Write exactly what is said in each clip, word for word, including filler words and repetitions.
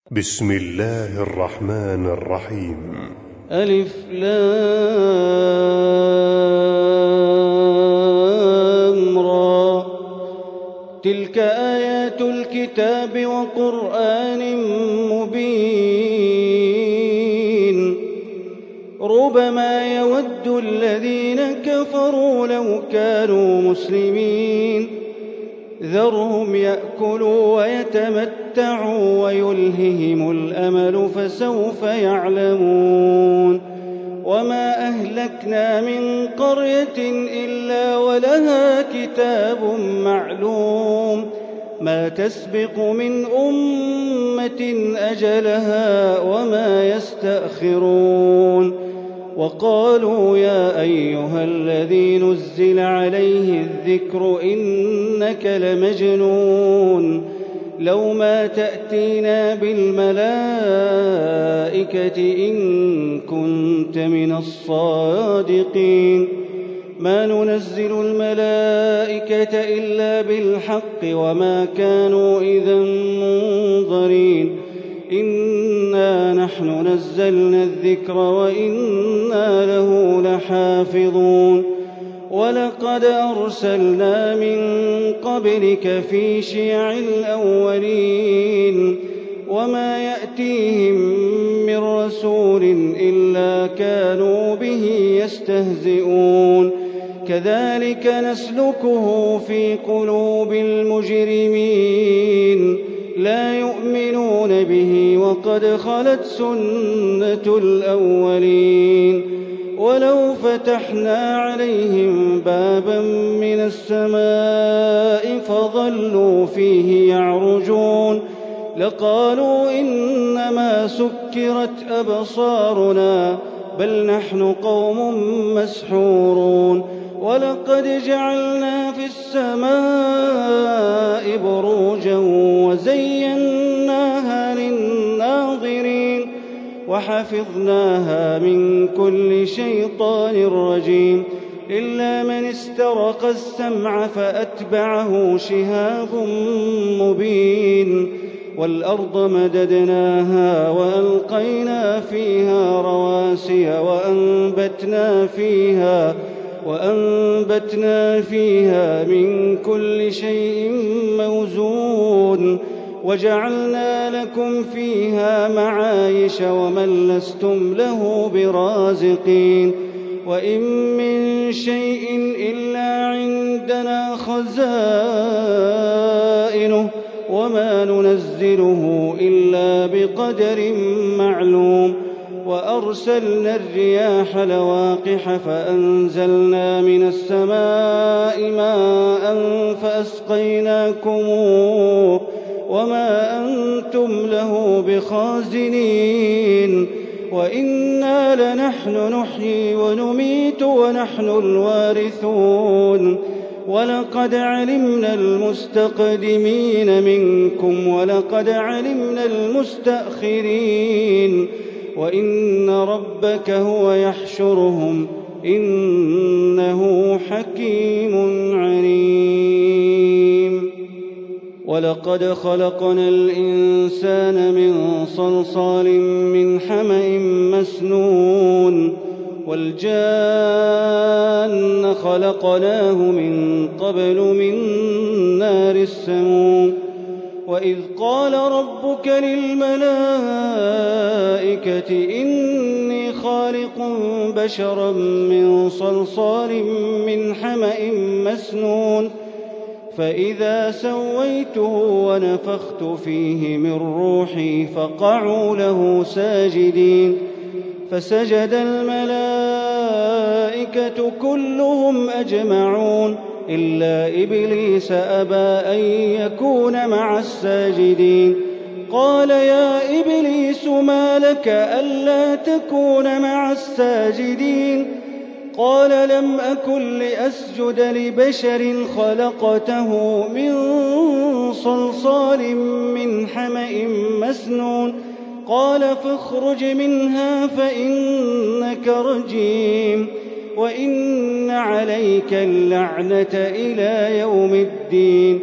بسم الله الرحمن الرحيم. ألف لام را. تلك آيات الكتاب وقرآن مبين. ربما يود الذين كفروا لو كانوا مسلمين. ذرهم يأكلوا ويتمتعوا ويلههم الأمل فسوف يعلمون. وما أهلكنا من قرية إلا ولها كتاب معلوم ما تسبق من أمة أجلها وما يستأخرون. وقالوا يا أيها الذي نزل عليه الذكر إنك لمجنون لو ما تأتينا بالملائكة إن كنت من الصادقين. ما ننزل الملائكة إلا بالحق وما كانوا إذا منظرين. إنا نحن نزلنا الذكر وإنا له لحافظون. ولقد أرسلنا من قبلك في شيع الأولين وما يأتيهم من رسول إلا كانوا به يستهزئون. كذلك نسلكه في قلوب المجرمين لا يؤمنون به وقد خلت سنة الأولين. ولو فتحنا عليهم بابا من السماء فظلوا فيه يعرجون لقالوا إنما سكرت أبصارنا بل نحن قوم مسحورون. ولقد جعلنا في السماء بروجا وزيناها للناظرين وحفظناها من كل شيطان رجيم إلا من استرق السمع فأتبعه شهاب مبين. والأرض مددناها وألقينا فيها رواسي وأنبتنا فيها وأنبتنا فيها من كل شيء موزون وجعلنا لكم فيها معايش ومن لستم له برازقين. وإن من شيء إلا عندنا خزائنه وما ننزله إلا بقدر معلوم. وأرسلنا الرياح لواقح فأنزلنا من السماء ماء فأسقيناكموه وما أنتم له بخازنين. وإنا لنحن نحيي ونميت ونحن الوارثون. ولقد علمنا المستقدمين منكم ولقد علمنا المستأخرين. وإن ربك هو يحشرهم إنه حكيم عليم. ولقد خلقنا الإنسان من صلصال من حمأ مسنون والجان خلقناه من قبل من نار السموم. وإذ قال ربك للملائكة إني خالق بشرا من صلصال من حمأ مسنون فإذا سويته ونفخت فيه من روحي فقعوا له ساجدين. فسجد الملائكة كلهم أجمعون إلا إبليس أبى أن يكون مع الساجدين. قال يا إبليس ما لك ألا تكون مع الساجدين؟ قال لم أكن لأسجد لبشر خلقته من صلصال من حمأ مسنون. قال فاخرج منها فإنك رجيم وإن عليك اللعنة إلى يوم الدين.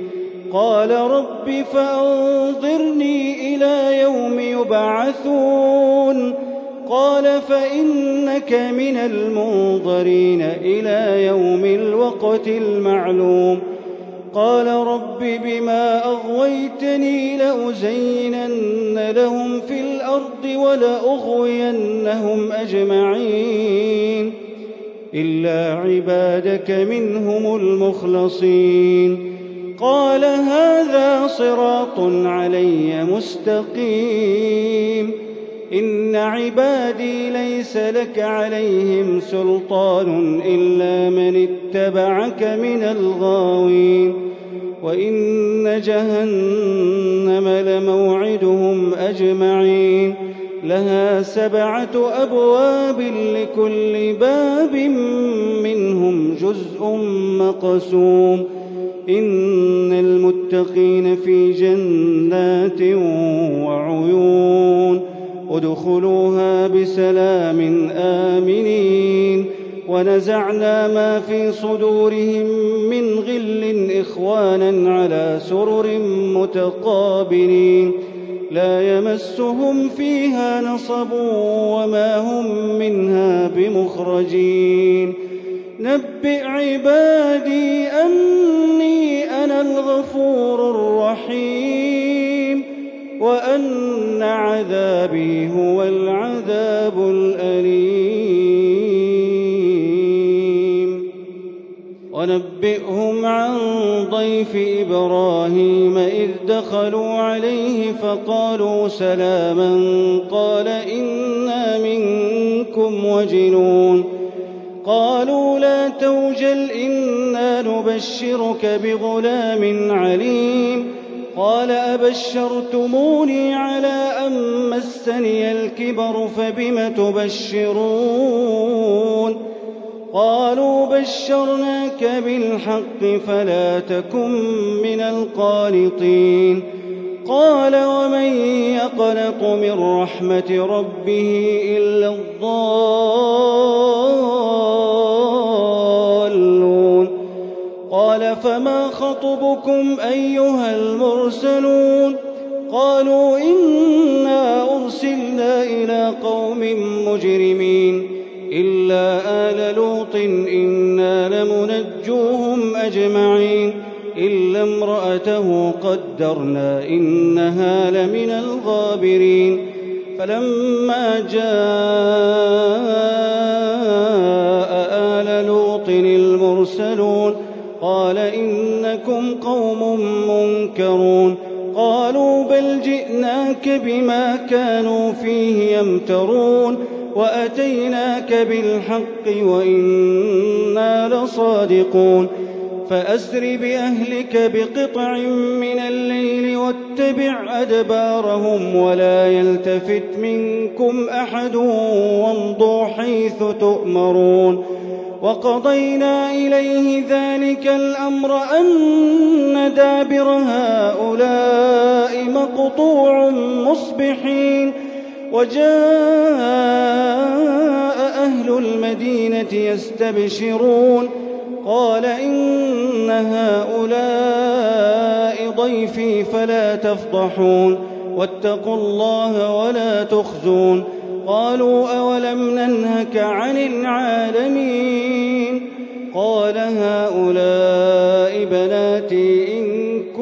قال رب فأنظرني إلى يوم يبعثون قال فإنك من المنظرين إلى يوم الوقت المعلوم قال رب بما أغويتني لأزينن لهم في الأرض ولأغوينهم أجمعين إلا عبادك منهم المخلصين قال هذا صراط علي مستقيم إن عبادي ليس لك عليهم سلطان إلا من اتبعك من الغاوين وإن جهنم لموعدهم أجمعين لها سبعة أبواب لكل باب منهم جزء مقسوم إن المتقين في جنات وعيون ادخلوها بسلام آمنين ونزعنا ما في صدورهم من غل إخوانا على سرر متقابلين لا يمسهم فيها نصب وما هم منها بمخرجين نبئ عبادي أني أنا الغفور الرحيم وأن عذابي هو العذاب الأليم ونبئهم عن ضيف إبراهيم إذ دخلوا عليه فقالوا سلاما قال إنا منكم وجلون قالوا لا توجل إنا نبشرك بغلام عليم قال أبشرتموني على أن مسني الكبر فبم تبشرون قالوا بشرناك بالحق فلا تكن من القانطين قال ومن يقنط من رحمة ربه إلا الضالون قال فما خطبكم أيها المرسلون قالوا إنا أرسلنا إلى قوم مجرمين إلا آل لوط إنا لمنجوهم أجمعين إلا امرأته قدرنا إنها لمن الغابرين فلما جاء آل لوط المرسلون قال إنكم قوم منكرون قالوا بل جئناك بما كانوا فيه يمترون وأتيناك بالحق وإنا لصادقون فأسر بأهلك بقطع من الليل واتبع أدبارهم ولا يلتفت منكم أحد وامضوا حيث تؤمرون وقضينا إليه ذلك الأمر أن دابر هؤلاء مقطوع مصبحين وجاء أهل المدينة يستبشرون قال إن هؤلاء ضيفي فلا تفضحون واتقوا الله ولا تخزون قالوا أولم ننهك عن العالمين قال هؤلاء بناتي إن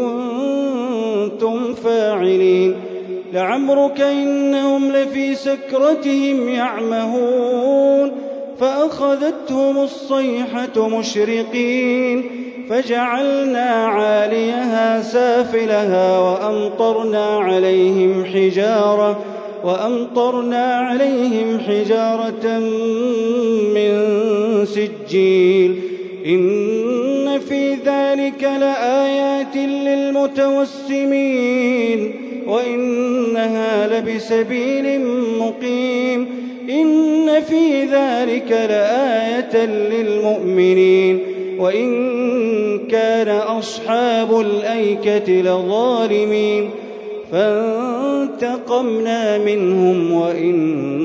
كنتم فاعلين لعمرك إنهم لفي سكرتهم يعمهون فأخذتهم الصيحة مشرقين فجعلنا عاليها سافلها وأمطرنا عليهم حجارة وأمطرنا عليهم حجارة من سجيل إن في ذلك لآيات للمتوسمين وإنها لبسبيل مقيم إن في ذلك لآية للمؤمنين وإن كان أصحاب الأيكة لظالمين فانتقمنا منهم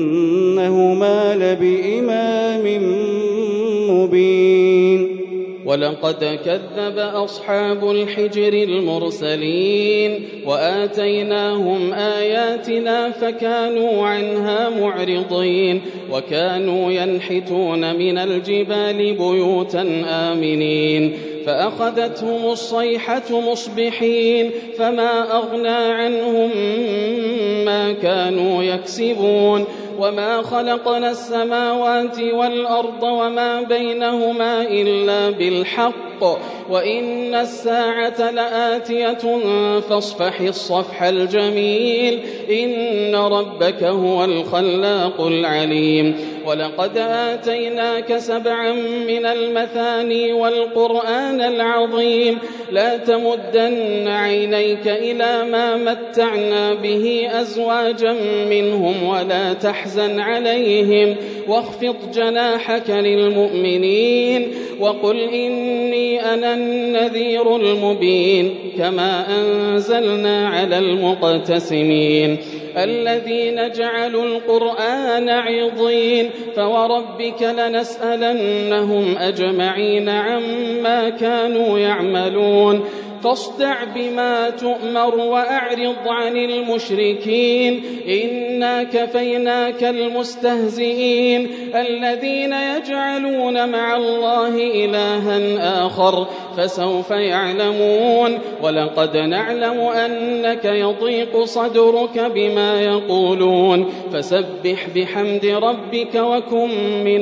وإنهما لبإمام مبين ولقد كذب أصحاب الحجر المرسلين وآتيناهم آياتنا فكانوا عنها معرضين وكانوا ينحتون من الجبال بيوتا آمنين فأخذتهم الصيحة مصبحين فما أغنى عنهم ما كانوا يكسبون وما خلقنا السماوات والأرض وما بينهما إلا بالحق وإن الساعة لآتية فاصفح الصفح الجميل إن ربك هو الخلاق العليم ولقد آتيناك سبعا من المثاني والقرآن العظيم لا تمدن عينيك إلى ما متعنا به أزواجا منهم ولا تحزن عليهم واخفض جناحك للمؤمنين وقل إني أنا النذير المبين كما أنزلنا على المقتسمين الذين جعلوا القرآن عضين فوربك لنسألنهم أجمعين عما كانوا يعملون فاصدع بما تؤمر وأعرض عن المشركين إنا كفيناك المستهزئين الذين يجعلون مع الله إلها آخر فسوف يعلمون ولقد نعلم أنك يضيق صدرك بما يقولون فسبح بحمد ربك وكن من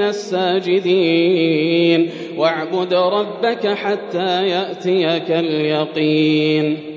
الساجدين واعبد ربك حتى يأتيك اليقين